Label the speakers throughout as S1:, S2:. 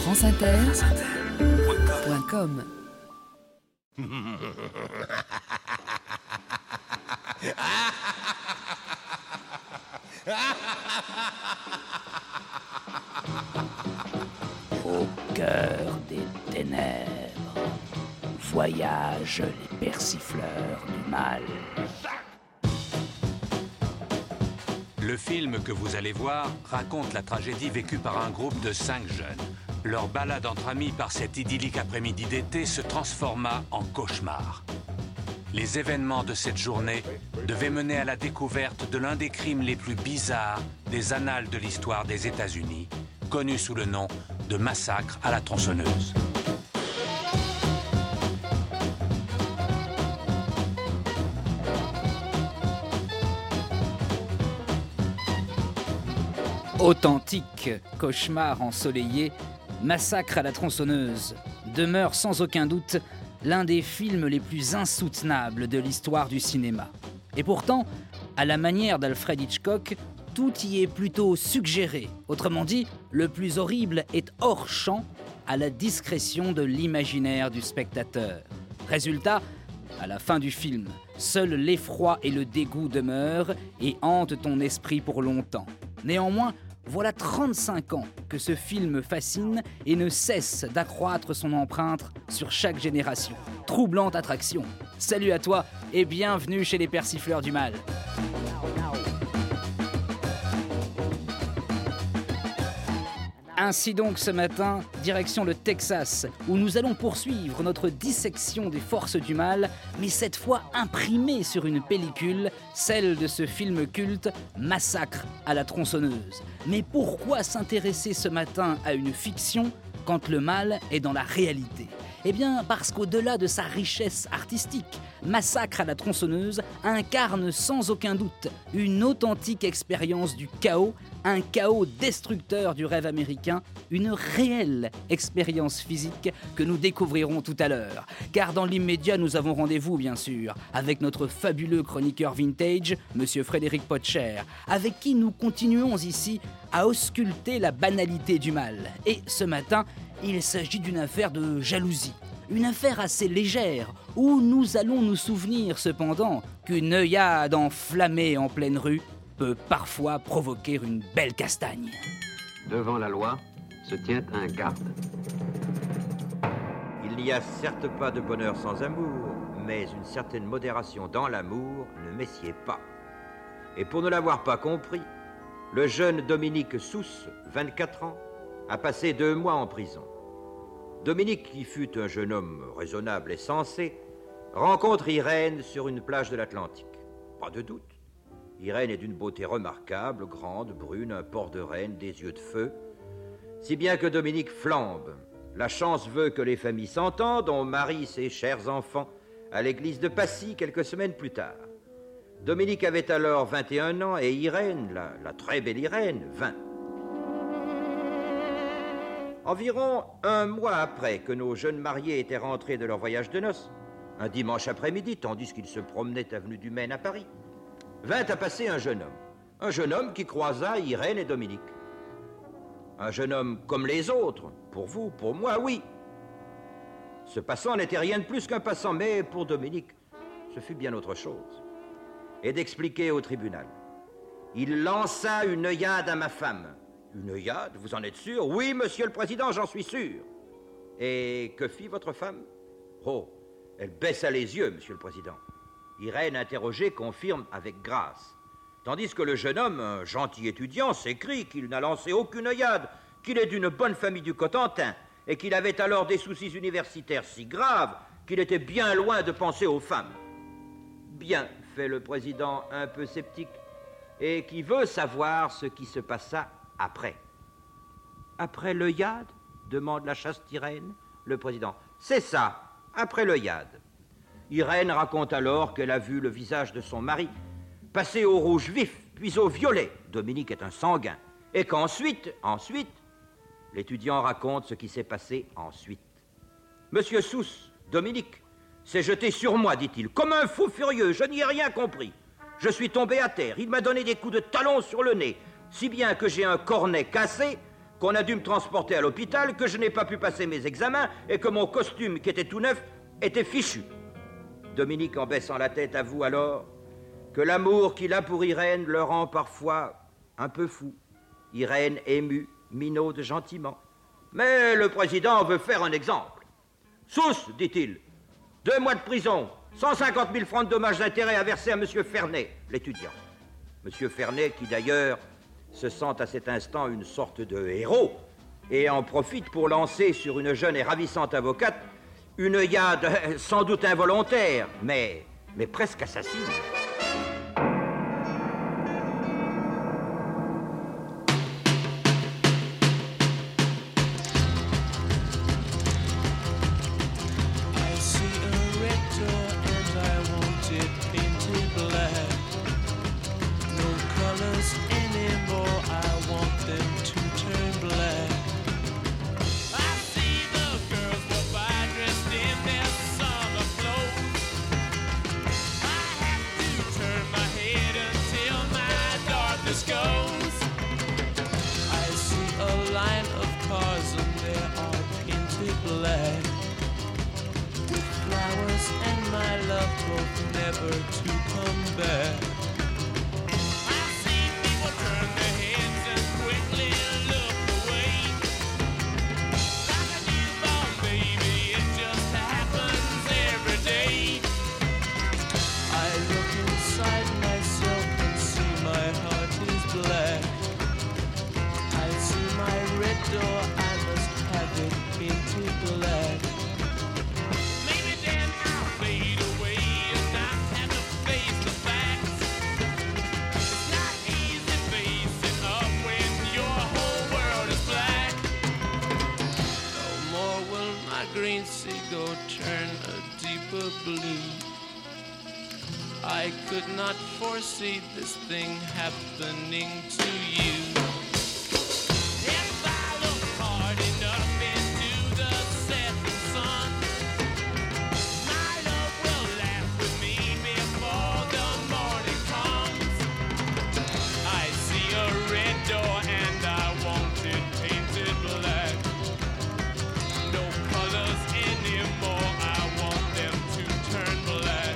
S1: franceinter.com.
S2: Au cœur des ténèbres, voyagent les persifleurs du mal.
S3: Le film que vous allez voir raconte la tragédie vécue par un groupe de 5 jeunes. Leur balade entre amis par cet idyllique après-midi d'été se transforma en cauchemar. Les événements de cette journée devaient mener à la découverte de l'un des crimes les plus bizarres des annales de l'histoire des États-Unis, connu sous le nom de massacre à la tronçonneuse.
S2: Authentique cauchemar ensoleillé, Massacre à la tronçonneuse demeure sans aucun doute l'un des films les plus insoutenables de l'histoire du cinéma. Et pourtant, à la manière d'Alfred Hitchcock, tout y est plutôt suggéré. Autrement dit, le plus horrible est hors champ, à la discrétion de l'imaginaire du spectateur. Résultat, à la fin du film, seul l'effroi et le dégoût demeurent et hantent ton esprit pour longtemps. Néanmoins, voilà 35 ans que ce film fascine et ne cesse d'accroître son empreinte sur chaque génération. Troublante attraction. Salut à toi et bienvenue chez les persifleurs du mal. Ainsi donc ce matin, direction le Texas, où nous allons poursuivre notre dissection des forces du mal, mais cette fois imprimée sur une pellicule, celle de ce film culte Massacre à la tronçonneuse. Mais pourquoi s'intéresser ce matin à une fiction quand le mal est dans la réalité ? Eh bien, parce qu'au-delà de sa richesse artistique, Massacre à la tronçonneuse incarne sans aucun doute une authentique expérience du chaos, un chaos destructeur du rêve américain, une réelle expérience physique que nous découvrirons tout à l'heure. Car dans l'immédiat, nous avons rendez-vous, bien sûr, avec notre fabuleux chroniqueur vintage, Monsieur Frédéric Potcher, avec qui nous continuons ici à ausculter la banalité du mal. Et ce matin, il s'agit d'une affaire de jalousie. Une affaire assez légère, où nous allons nous souvenir cependant qu'une œillade enflammée en pleine rue peut parfois provoquer une belle castagne.
S4: Devant la loi se tient un garde.
S5: Il n'y a certes pas de bonheur sans amour, mais une certaine modération dans l'amour ne messied pas. Et pour ne l'avoir pas compris, le jeune Dominique Sousse, 24 ans, a passé 2 mois en prison. Dominique, qui fut un jeune homme raisonnable et sensé, rencontre Irène sur une plage de l'Atlantique. Pas de doute. Irène est d'une beauté remarquable, grande, brune, un port de reine, des yeux de feu. Si bien que Dominique flambe. La chance veut que les familles s'entendent, on marie ses chers enfants à l'église de Passy quelques semaines plus tard. Dominique avait alors 21 ans et Irène, la très belle Irène, 20. Environ 1 mois après que nos jeunes mariés étaient rentrés de leur voyage de noces, un dimanche après-midi, tandis qu'ils se promenaient avenue du Maine à Paris, vint à passer un jeune homme qui croisa Irène et Dominique. Un jeune homme comme les autres, pour vous, pour moi, oui. Ce passant n'était rien de plus qu'un passant, mais pour Dominique, ce fut bien autre chose. Et d'expliquer au tribunal. Il lança une œillade à ma femme. Une œillade, vous en êtes sûr? Oui, monsieur le président, j'en suis sûr. Et que fit votre femme? Oh, elle baissa les yeux, monsieur le président. Irène, interrogée, confirme avec grâce. Tandis que le jeune homme, un gentil étudiant, s'écrie qu'il n'a lancé aucune œillade, qu'il est d'une bonne famille du Cotentin, et qu'il avait alors des soucis universitaires si graves qu'il était bien loin de penser aux femmes. Bien, fait le président un peu sceptique, et qui veut savoir ce qui se passa après. Après l'œillade? Demande la chaste Irène. Le président. C'est ça, après l'œillade. Irène raconte alors qu'elle a vu le visage de son mari passer au rouge vif, puis au violet. Dominique est un sanguin. Et qu'ensuite, l'étudiant raconte ce qui s'est passé ensuite. Monsieur Sousse, Dominique, s'est jeté sur moi, dit-il, comme un fou furieux. Je n'y ai rien compris. Je suis tombé à terre. Il m'a donné des coups de talon sur le nez, si bien que j'ai un cornet cassé qu'on a dû me transporter à l'hôpital, que je n'ai pas pu passer mes examens et que mon costume, qui était tout neuf, était fichu. Dominique, en baissant la tête, avoue alors que l'amour qu'il a pour Irène le rend parfois un peu fou. Irène émue, minaude gentiment. Mais le président veut faire un exemple. Sousse, dit-il, 2 mois de prison, 150 000 francs de dommages d'intérêt à verser à M. Fernet, l'étudiant. M. Fernet, qui d'ailleurs se sent à cet instant une sorte de héros et en profite pour lancer sur une jeune et ravissante avocate une œillade sans doute involontaire, mais presque assassine.
S6: I could not foresee this thing happening to you. If I look hard enough into the setting sun, my love will laugh with me before the morning comes. I see a red door and I want it painted black. No colors anymore, I want them to turn black.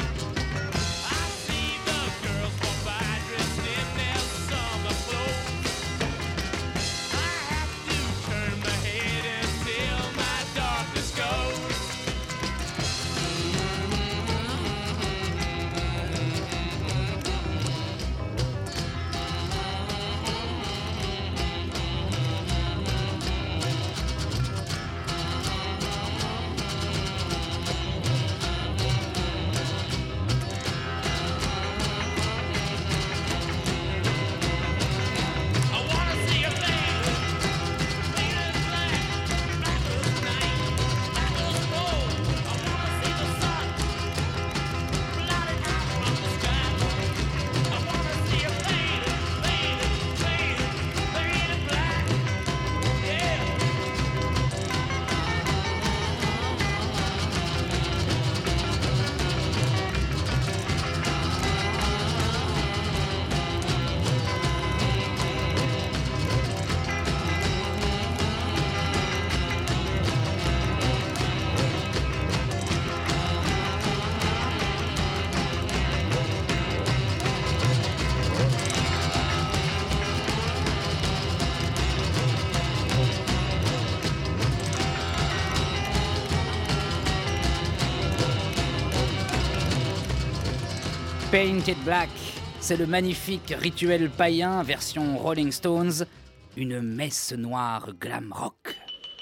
S2: Painted Black, c'est le magnifique rituel païen version Rolling Stones, une messe noire glam rock.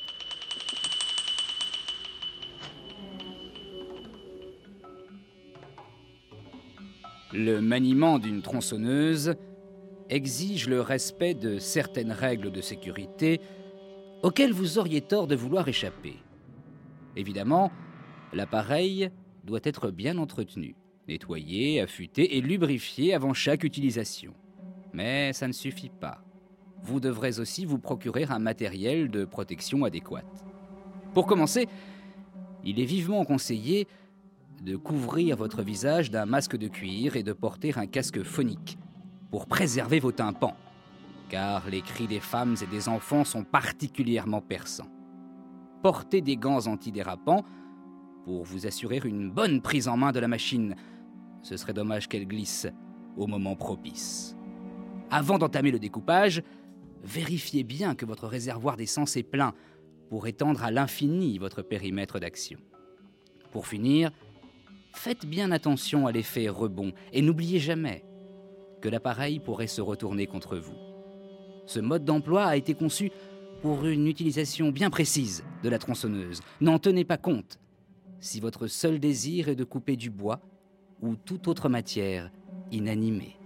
S2: Le maniement d'une tronçonneuse exige le respect de certaines règles de sécurité auxquelles vous auriez tort de vouloir échapper. Évidemment, l'appareil doit être bien entretenu, nettoyé, affûté et lubrifié avant chaque utilisation. Mais ça ne suffit pas. Vous devrez aussi vous procurer un matériel de protection adéquat. Pour commencer, il est vivement conseillé de couvrir votre visage d'un masque de cuir et de porter un casque phonique pour préserver vos tympans. car les cris des femmes et des enfants sont particulièrement perçants. Portez des gants antidérapants pour vous assurer une bonne prise en main de la machine. Ce serait dommage qu'elle glisse au moment propice. Avant d'entamer le découpage, vérifiez bien que votre réservoir d'essence est plein pour étendre à l'infini votre périmètre d'action. Pour finir, faites bien attention à l'effet rebond et n'oubliez jamais que l'appareil pourrait se retourner contre vous. Ce mode d'emploi a été conçu pour une utilisation bien précise de la tronçonneuse. N'en tenez pas compte si votre seul désir est de couper du bois ou toute autre matière inanimée.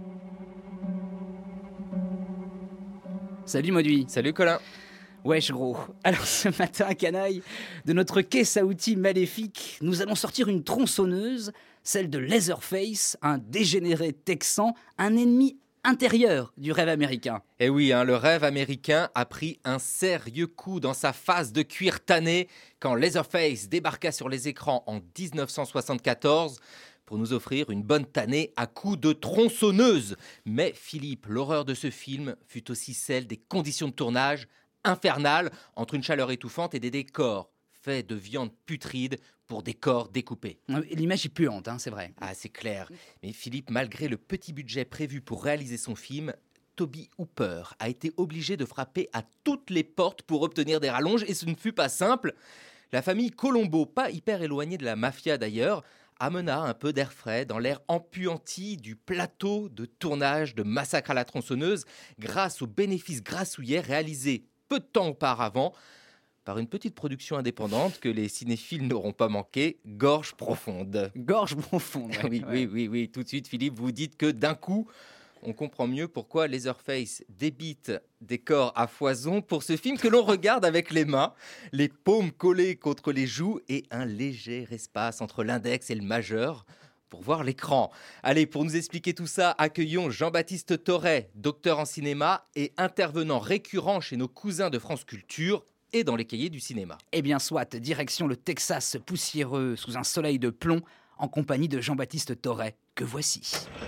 S2: Salut Mauduit.
S7: Salut Colin.
S2: Wesh gros. Alors ce matin, canaille, de notre caisse à outils maléfique, nous allons sortir une tronçonneuse, celle de Leatherface, un dégénéré texan, un ennemi intérieur du rêve américain.
S7: Eh oui, le rêve américain a pris un sérieux coup dans sa face de cuir tanné quand Leatherface débarqua sur les écrans en 1974 pour nous offrir une bonne tannée à coups de tronçonneuse. Mais Philippe, l'horreur de ce film fut aussi celle des conditions de tournage infernales entre une chaleur étouffante et des décors faits de viande putride pour des corps découpés.
S2: L'image est puante, c'est vrai.
S7: Ah, c'est clair. Mais Philippe, malgré le petit budget prévu pour réaliser son film, Toby Hooper a été obligé de frapper à toutes les portes pour obtenir des rallonges et ce ne fut pas simple. La famille Colombo, pas hyper éloignée de la mafia d'ailleurs, amena un peu d'air frais dans l'air empuanti du plateau de tournage de Massacre à la tronçonneuse grâce aux bénéfices grassouillets réalisés peu de temps auparavant par une petite production indépendante que les cinéphiles n'auront pas manqué, Gorge Profonde.
S2: Gorge Profonde.
S7: Oui. Tout de suite, Philippe, vous dites que d'un coup, on comprend mieux pourquoi Leatherface débite des corps à foison pour ce film que l'on regarde avec les mains, les paumes collées contre les joues et un léger espace entre l'index et le majeur pour voir l'écran. Allez, pour nous expliquer tout ça, accueillons Jean-Baptiste Thoret, docteur en cinéma et intervenant récurrent chez nos cousins de France Culture et dans les cahiers du cinéma.
S2: Eh bien soit, direction le Texas poussiéreux sous un soleil de plomb en compagnie de Jean-Baptiste Thoret, que voici.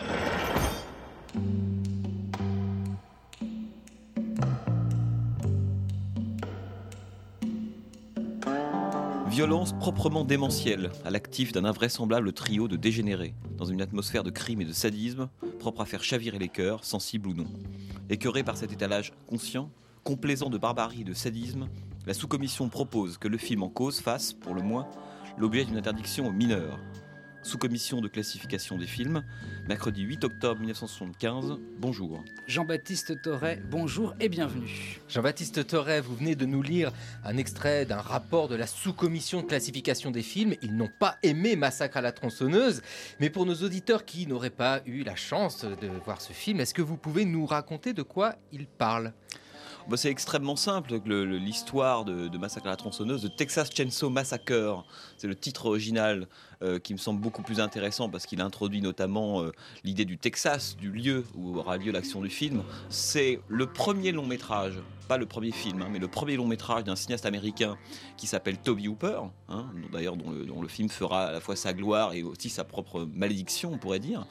S8: Violence proprement démentielle, à l'actif d'un invraisemblable trio de dégénérés, dans une atmosphère de crime et de sadisme, propre à faire chavirer les cœurs, sensibles ou non. Écœurés par cet étalage conscient, complaisant de barbarie et de sadisme, la sous-commission propose que le film en cause fasse, pour le moins, l'objet d'une interdiction aux mineurs. Sous-commission de classification des films, mercredi 8 octobre 1975, bonjour.
S2: Jean-Baptiste Thoret, bonjour et bienvenue.
S7: Jean-Baptiste Thoret, vous venez de nous lire un extrait d'un rapport de la sous-commission de classification des films. Ils n'ont pas aimé Massacre à la tronçonneuse, mais pour nos auditeurs qui n'auraient pas eu la chance de voir ce film, est-ce que vous pouvez nous raconter de quoi il parle ?
S8: C'est extrêmement simple, l'histoire de Massacre à la tronçonneuse, de Texas Chainsaw Massacre, c'est le titre original qui me semble beaucoup plus intéressant parce qu'il introduit notamment l'idée du Texas, du lieu où aura lieu l'action du film. C'est le premier long métrage, pas le premier film, mais le premier long métrage d'un cinéaste américain qui s'appelle Toby Hooper, d'ailleurs dont le film fera à la fois sa gloire et aussi sa propre malédiction, on pourrait dire,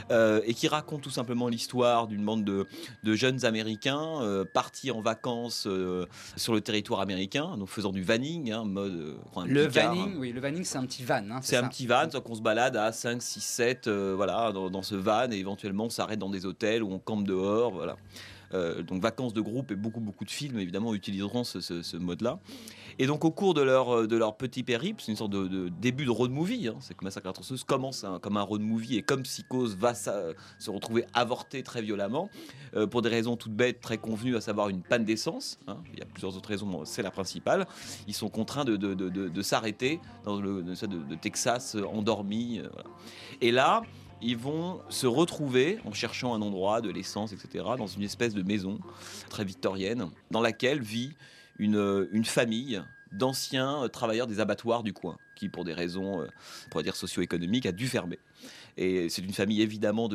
S8: et qui raconte tout simplement l'histoire d'une bande de jeunes Américains partis en vacances sur le territoire américain, donc faisant du vanning, mode...
S2: Le vanning, c'est un petit van.
S8: C'est un petit van, qu'on se balade à 5, 6, 7, dans ce van, et éventuellement on s'arrête dans des hôtels où on campe dehors, voilà. Donc vacances de groupe, et beaucoup de films évidemment utiliseront ce mode-là. Et donc au cours de leur petit périple, c'est une sorte de début de road movie, c'est que Massacre à la tronçonneuse commence comme un road movie et comme Psychose va se retrouver avorté très violemment pour des raisons toutes bêtes, très convenues, à savoir une panne d'essence. Il y a plusieurs autres raisons, c'est la principale. Ils sont contraints de s'arrêter dans de Texas endormi. Voilà. Et là, ils vont se retrouver en cherchant un endroit, de l'essence, etc., dans une espèce de maison très victorienne, dans laquelle vit une famille d'anciens travailleurs des abattoirs du coin. qui, pour des raisons, on pourrait dire socio-économiques, a dû fermer. Et c'est une famille évidemment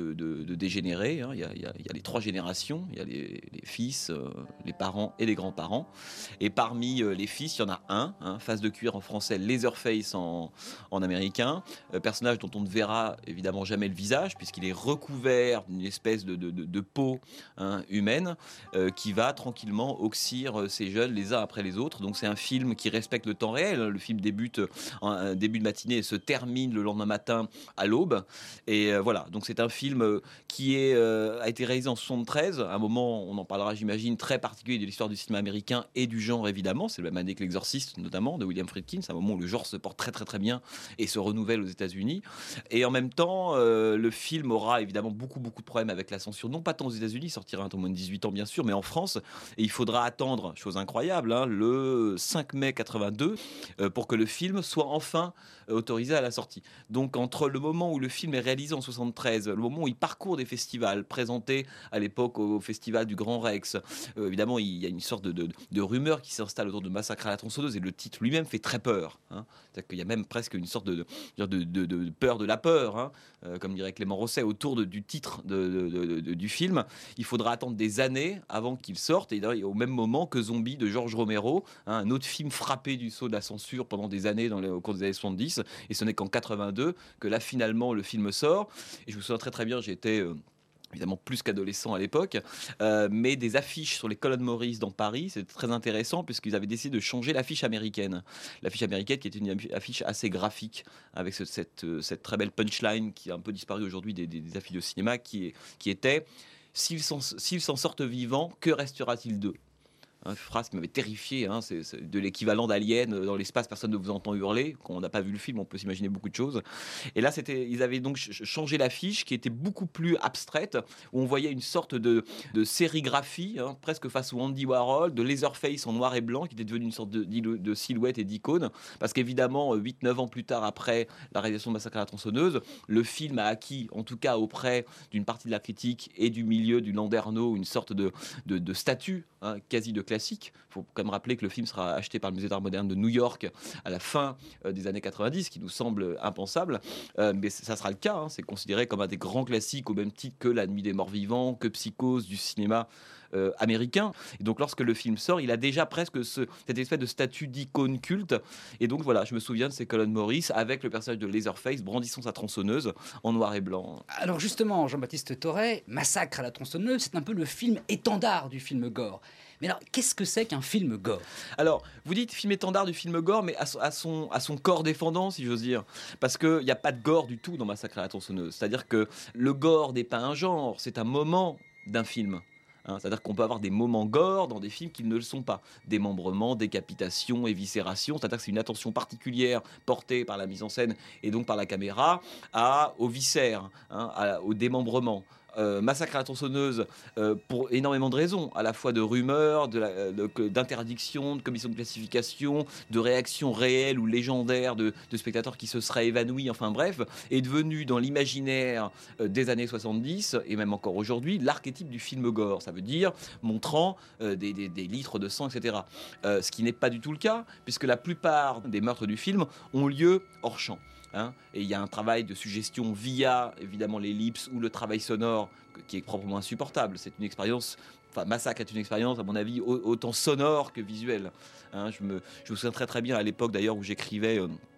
S8: de dégénérés. Il y a les 3 générations. Il y a les fils, les parents et les grands-parents. Et parmi les fils, il y en a un, face de cuir en français, Leatherface en américain. Personnage dont on ne verra évidemment jamais le visage, puisqu'il est recouvert d'une espèce de peau humaine qui va tranquillement oxyre ces jeunes les uns après les autres. Donc c'est un film qui respecte le temps réel. Le film débute en début de matinée et se termine le lendemain matin à l'aube. Et voilà, donc c'est un film qui a été réalisé en 73, un moment, on en parlera j'imagine, très particulier de l'histoire du cinéma américain et du genre évidemment. C'est la même année que L'Exorciste notamment, de William Friedkin. C'est un moment où le genre se porte très très très bien et se renouvelle aux États-Unis. Et en même temps, le film aura évidemment beaucoup de problèmes avec la censure, non pas tant aux États-Unis, il sortira un moins de 18 ans bien sûr, mais en France. Et il faudra attendre, chose incroyable, le 5 mai 82 pour que le film soit enfin autorisé à la sortie. Donc entre le moment où le film est réalisé en 73, le moment où il parcourt des festivals, présenté à l'époque au festival du Grand Rex, évidemment il y a une sorte de rumeur qui s'installe autour de Massacre à la tronçonneuse, et le titre lui-même fait très peur. C'est-à-dire qu'il y a même presque une sorte de peur de la peur, comme dirait Clément Rosset, autour du titre du film. Il faudra attendre des années avant qu'il sorte, et au même moment que Zombie de George Romero, un autre film frappé du sceau de la censure pendant des années au cours des années 70, et ce n'est qu'en 82 que là finalement le film sort. Et je me souviens très très bien, j'étais évidemment plus qu'adolescent à l'époque, mais des affiches sur les colonnes Maurice dans Paris, c'était très intéressant puisqu'ils avaient décidé de changer l'affiche américaine. L'affiche américaine qui était une affiche assez graphique, avec cette très belle punchline qui a un peu disparu aujourd'hui des affiches de cinéma, qui était « S'ils s'en sortent vivants, que restera-t-il d'eux ?» Une phrase qui m'avait terrifié, c'est de l'équivalent d'Alien, dans l'espace personne ne vous entend hurler. Quand on n'a pas vu le film, on peut s'imaginer beaucoup de choses. Et là, ils avaient donc changé l'affiche qui était beaucoup plus abstraite, où on voyait une sorte de sérigraphie, presque face au Andy Warhol, de Leatherface en noir et blanc, qui était devenu une sorte de silhouette et d'icône, parce qu'évidemment, 8-9 ans plus tard, après la réalisation de Massacre à la tronçonneuse, le film a acquis, en tout cas auprès d'une partie de la critique et du milieu du Landerneau, une sorte de statut quasi de classique. Il faut quand même rappeler que le film sera acheté par le Musée d'Art moderne de New York à la fin des années 90, qui nous semble impensable, mais ça sera le cas. C'est considéré comme un des grands classiques, au même titre que La Nuit des Morts Vivants, que Psychose du cinéma américain. Et donc lorsque le film sort, il a déjà presque cette espèce de statut d'icône culte. Et donc voilà, je me souviens de ces colonnes Maurice avec le personnage de Leatherface brandissant sa tronçonneuse en noir et blanc.
S2: Alors justement, Jean-Baptiste Thoret, Massacre à la tronçonneuse, c'est un peu le film étendard du film gore. Mais alors, qu'est-ce que c'est qu'un film gore ?
S8: Alors, vous dites film étendard du film gore, mais à son corps défendant, si j'ose dire. Parce qu'il n'y a pas de gore du tout dans Massacre à la tronçonneuse. C'est-à-dire que le gore n'est pas un genre, c'est un moment d'un film. C'est-à-dire qu'on peut avoir des moments gore dans des films qui ne le sont pas. Démembrement, décapitation, éviscération. C'est-à-dire que c'est une attention particulière portée par la mise en scène et donc par la caméra aux viscères, au démembrement. Massacre à la tronçonneuse, pour énormément de raisons, à la fois de rumeurs, d'interdictions, de commissions de classification, de réactions réelles ou légendaires de spectateurs qui se seraient évanouis, enfin bref, est devenu dans l'imaginaire des années 70 et même encore aujourd'hui l'archétype du film gore. Ça veut dire montrant des litres de sang, etc. Ce qui n'est pas du tout le cas, puisque la plupart des meurtres du film ont lieu hors champ. Et il y a un travail de suggestion via évidemment l'ellipse ou le travail sonore qui est proprement insupportable. C'est une expérience, Massacre est une expérience à mon avis autant sonore que visuelle. Je me souviens très très bien à l'époque d'ailleurs où j'écrivais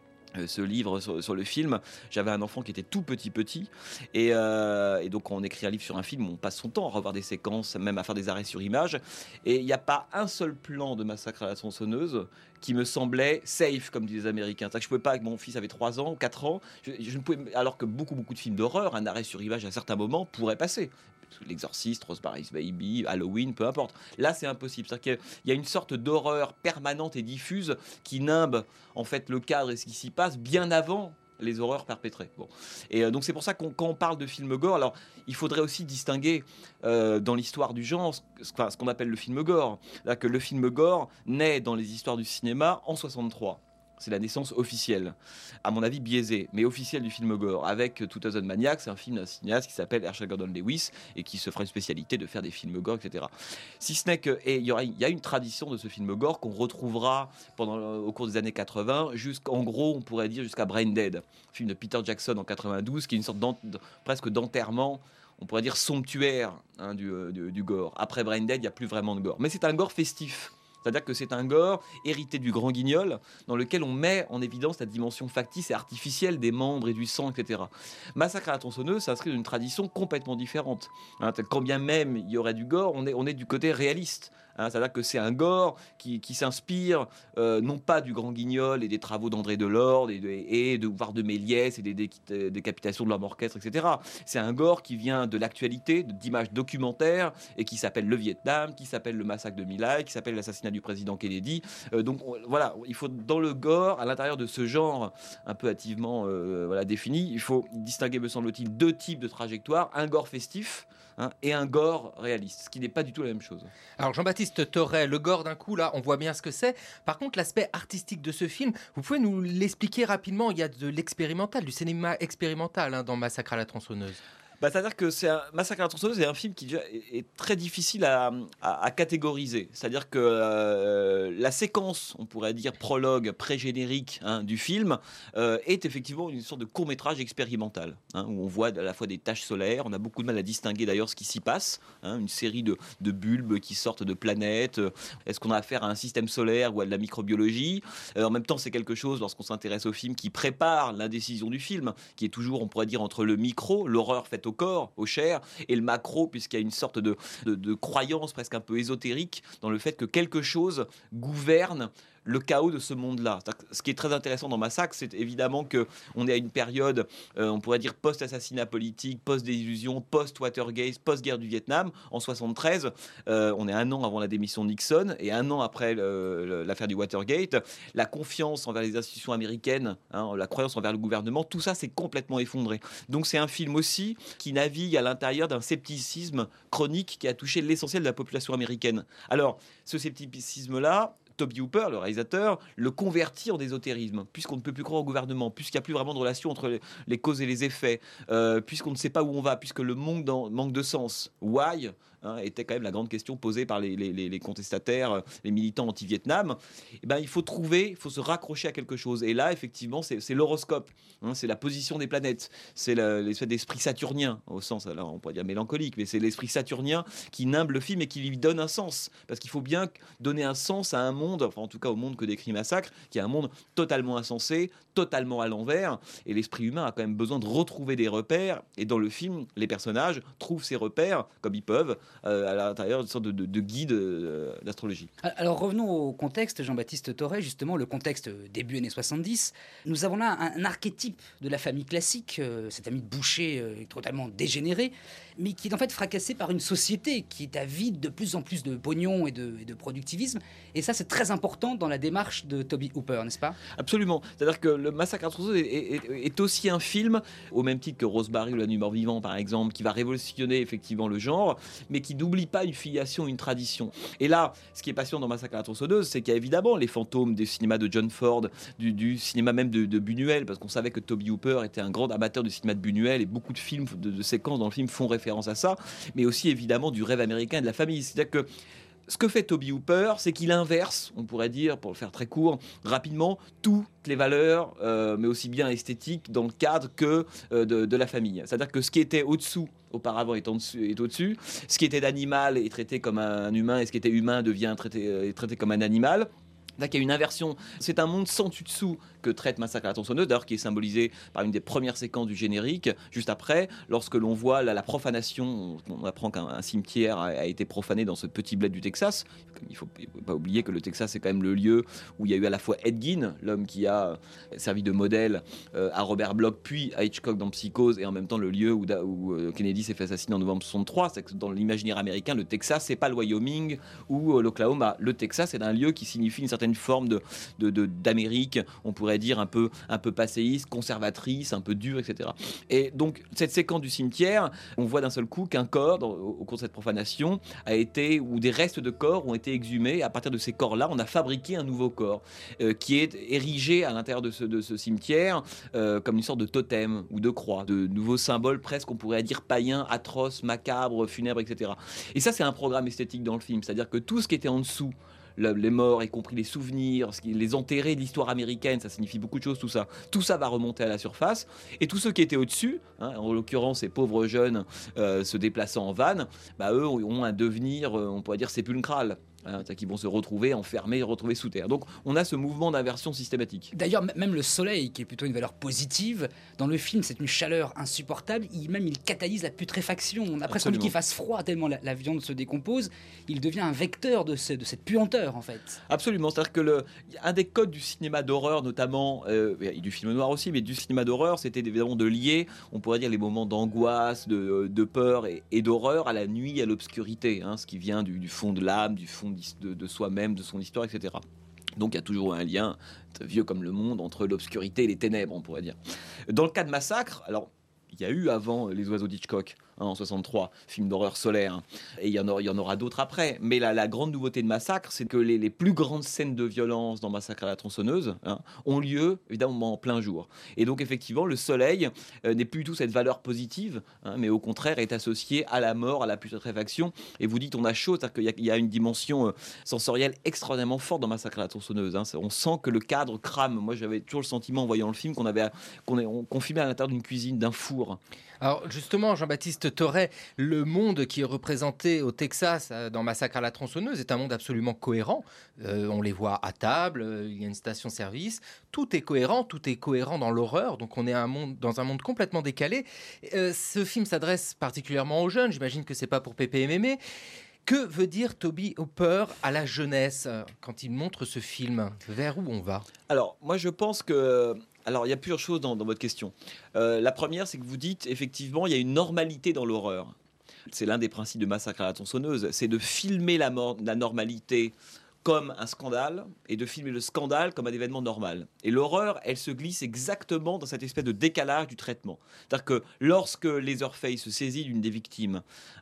S8: ce livre sur le film, j'avais un enfant qui était tout petit et donc quand on écrit un livre sur un film, on passe son temps à revoir des séquences, même à faire des arrêts sur image, et il n'y a pas un seul plan de Massacre à la tronçonneuse qui me semblait safe, comme disent les Américains. C'est-à-dire que je pouvais pas, avec mon fils avait 3 ans, 4 ans, je ne pouvais, alors que beaucoup de films d'horreur, un arrêt sur image à certains moments pourrait passer. L'Exorciste, Rosemary's Baby, Halloween, peu importe. Là, c'est impossible. C'est-à-dire qu'il y a une sorte d'horreur permanente et diffuse qui nimbe en fait le cadre et ce qui s'y passe bien avant les horreurs perpétrées. Bon. Et donc c'est pour ça quand on parle de film gore, alors il faudrait aussi distinguer dans l'histoire du genre ce qu'on appelle le film gore. C'est-à-dire que le film gore naît dans les histoires du cinéma en 63. c'est la naissance officielle, à mon avis biaisée, mais officielle du film gore, avec 2000 Maniacs, c'est un film d'un cinéaste qui s'appelle Herschel Gordon Lewis et qui se fera une spécialité de faire des films gore, etc. Si ce n'est que, et il y a une tradition de ce film gore qu'on retrouvera au cours des années 80, jusqu'en gros, on pourrait dire jusqu'à Brain Dead, film de Peter Jackson en 92, qui est une sorte presque d'enterrement, on pourrait dire somptuaire, du gore. Après Brain Dead, il n'y a plus vraiment de gore. Mais c'est un gore festif. C'est-à-dire que c'est un gore hérité du Grand Guignol, dans lequel on met en évidence la dimension factice et artificielle des membres et du sang, etc. Massacre à la tronçonneuse s'inscrit dans une tradition complètement différente. Quand bien même il y aurait du gore, on est du côté réaliste. C'est-à-dire que c'est un gore qui s'inspire non pas du Grand Guignol et des travaux d'André Delorde voire de Méliès et des décapitations de l'homme orchestre, etc. C'est un gore qui vient de l'actualité, d'images documentaires et qui s'appelle le Vietnam, qui s'appelle le massacre de My Lai, qui s'appelle l'assassinat du président Kennedy. Donc voilà, il faut dans le gore, à l'intérieur de ce genre un peu hâtivement défini, il faut distinguer, me semble-t-il, 2 types de trajectoires, un gore festif et un gore réaliste, ce qui n'est pas du tout la même chose.
S7: Alors Jean-Baptiste Toret, le gore d'un coup là, on voit bien ce que c'est. Par contre, l'aspect artistique de ce film, vous pouvez nous l'expliquer rapidement? Il y a de l'expérimental, du cinéma expérimental dans Massacre à la tronçonneuse.
S8: C'est-à-dire que Massacre à la tronçonneuse est un film qui est très difficile à catégoriser. C'est-à-dire que la séquence, on pourrait dire prologue, pré-générique du film, est effectivement une sorte de court-métrage expérimental, où on voit à la fois des taches solaires, on a beaucoup de mal à distinguer d'ailleurs ce qui s'y passe, une série de bulbes qui sortent de planètes. Est-ce qu'on a affaire à un système solaire ou à de la microbiologie? En même temps, c'est quelque chose, lorsqu'on s'intéresse au film, qui prépare l'indécision du film, qui est toujours, on pourrait dire, entre le micro, l'horreur faite au corps, aux chairs, et le macro, puisqu'il y a une sorte de croyance presque un peu ésotérique dans le fait que quelque chose gouverne le chaos de ce monde-là. Ce qui est très intéressant dans Massacre, c'est évidemment qu'on est à une période, on pourrait dire post-assassinat politique, post-désillusion, post-Watergate, post-guerre du Vietnam. En 73, on est 1 an avant la démission de Nixon et 1 an après l'affaire du Watergate. La confiance envers les institutions américaines, la croyance envers le gouvernement, tout ça s'est complètement effondré. Donc c'est un film aussi qui navigue à l'intérieur d'un scepticisme chronique qui a touché l'essentiel de la population américaine. Alors, ce scepticisme-là, Toby Hooper, le réalisateur, le convertit en ésotérisme, puisqu'on ne peut plus croire au gouvernement, puisqu'il n'y a plus vraiment de relation entre les causes et les effets, puisqu'on ne sait pas où on va, puisque le manque de sens. Why était quand même la grande question posée par les contestataires, les militants anti-Vietnam. Il faut se raccrocher à quelque chose. Et là, effectivement, c'est l'horoscope, c'est la position des planètes, c'est l'espèce d'esprit saturnien, au sens, alors on pourrait dire mélancolique, mais c'est l'esprit saturnien qui nimbe le film et qui lui donne un sens. Parce qu'il faut bien donner un sens à un monde, enfin en tout cas au monde que décrit Massacre, qui est un monde totalement insensé, totalement à l'envers, et l'esprit humain a quand même besoin de retrouver des repères, et dans le film, les personnages trouvent ces repères, comme ils peuvent, à l'intérieur d'une sorte de guide d'astrologie.
S2: Alors revenons au contexte, Jean-Baptiste Toret, justement le contexte début années 70. Nous avons là un archétype de la famille classique, cet ami de boucher totalement dégénéré, mais qui est en fait fracassé par une société qui est avide de plus en plus de pognon et de productivisme. Et ça, c'est très important dans la démarche de Toby Hooper, n'est-ce pas?
S8: Absolument. C'est-à-dire que le Massacre à la tronçonneuse est aussi un film, au même titre que Rosemary ou La Nuit mort-vivant, par exemple, qui va révolutionner effectivement le genre, mais qui n'oublie pas une filiation, une tradition. Et là, ce qui est passionnant dans Massacre à la tronçonneuse, c'est qu'il y a évidemment les fantômes du cinéma de John Ford, du cinéma même de Buñuel, parce qu'on savait que Toby Hooper était un grand amateur du cinéma de Buñuel, et beaucoup de films, de séquences dans le film font référence à ça, mais aussi évidemment du rêve américain et de la famille. C'est-à-dire que ce que fait Toby Hooper, c'est qu'il inverse, on pourrait dire, pour le faire très court, rapidement, toutes les valeurs, mais aussi bien esthétiques, dans le cadre que de la famille. C'est-à-dire que ce qui était au-dessous, auparavant est au-dessus, ce qui était d'animal est traité comme un humain, et ce qui était humain devient traité comme un animal. Là, il y a une inversion. C'est un monde sans dessus-dessous que traite Massacre à la tronçonneuse, d'ailleurs qui est symbolisé par une des premières séquences du générique. Juste après, lorsque l'on voit la profanation, on apprend qu'un cimetière a été profané dans ce petit bled du Texas. Il ne faut pas oublier que le Texas est quand même le lieu où il y a eu à la fois Ed Gein, l'homme qui a servi de modèle à Robert Bloch, puis à Hitchcock dans Psychose, et en même temps le lieu où Kennedy s'est fait assassiner en novembre 63. C'est que dans l'imaginaire américain, le Texas, c'est pas le Wyoming ou l'Oklahoma. Le Texas est un lieu qui signifie une certaine certaine forme d'Amérique, on pourrait dire un peu passéiste, conservatrice, un peu dure, etc. Et donc cette séquence du cimetière, on voit d'un seul coup qu'un corps, au cours de cette profanation, ou des restes de corps ont été exhumés. Et à partir de ces corps-là, on a fabriqué un nouveau corps qui est érigé à l'intérieur de ce cimetière comme une sorte de totem ou de croix, de nouveaux symboles presque, on pourrait dire païens, atroces, macabres, funèbres, etc. Et ça, c'est un programme esthétique dans le film, c'est-à-dire que tout ce qui était en dessous, les morts, y compris les souvenirs, les enterrés de l'histoire américaine, ça signifie beaucoup de choses, tout ça va remonter à la surface, et tous ceux qui étaient au-dessus, en l'occurrence ces pauvres jeunes se déplaçant en van, eux ont un devenir, on pourrait dire sépulcral. Qui vont se retrouver enfermés, retrouvés sous terre. Donc on a ce mouvement d'inversion systématique.
S2: D'ailleurs, même le soleil, qui est plutôt une valeur positive, dans le film, c'est une chaleur insupportable. Il catalyse la putréfaction. On a presque envie qu'il fasse froid tellement la viande se décompose. Il devient un vecteur de cette puanteur, en fait.
S8: Absolument. C'est-à-dire que un des codes du cinéma d'horreur, notamment, et du film noir aussi, mais du cinéma d'horreur, c'était évidemment de lier, on pourrait dire, les moments d'angoisse, de peur et d'horreur à la nuit, à l'obscurité, ce qui vient du fond de l'âme, du fond de soi-même, de son histoire, etc. Donc il y a toujours un lien vieux comme le monde entre l'obscurité et les ténèbres, on pourrait dire. Dans le cas de Massacre, alors il y a eu avant Les Oiseaux d'Hitchcock, en 63, film d'horreur solaire, et il y en aura d'autres après. Mais la grande nouveauté de Massacre, c'est que les plus grandes scènes de violence dans Massacre à la tronçonneuse ont lieu évidemment en plein jour. Et donc effectivement, le soleil n'est plus du tout cette valeur positive, mais au contraire est associé à la mort, à la putréfaction. Et vous dites on a chaud, c'est-à-dire qu'il y a une dimension sensorielle extraordinairement forte dans Massacre à la tronçonneuse. On sent que le cadre crame. Moi, j'avais toujours le sentiment en voyant le film qu'on filmait à l'intérieur d'une cuisine, d'un four.
S7: Alors justement, Jean-Baptiste Thoret, le monde qui est représenté au Texas dans Massacre à la tronçonneuse est un monde absolument cohérent. On les voit à table, il y a une station-service, tout est cohérent dans l'horreur, donc on est dans un monde complètement décalé. Ce film s'adresse particulièrement aux jeunes, j'imagine que c'est pas pour Pépé et Mémé. Que veut dire Tobe Hooper à la jeunesse quand il montre ce film ? Vers où on va ?
S8: Alors, moi je pense que... Alors, il y a plusieurs choses dans votre question. La première, c'est que vous dites, effectivement, il y a une normalité dans l'horreur. C'est l'un des principes de Massacre à la tronçonneuse, c'est de filmer la normalité comme un scandale et de filmer le scandale comme un événement normal. Et l'horreur, elle se glisse exactement dans cette espèce de décalage du traitement. C'est-à-dire que lorsque Leatherface se saisit d'une des victimes,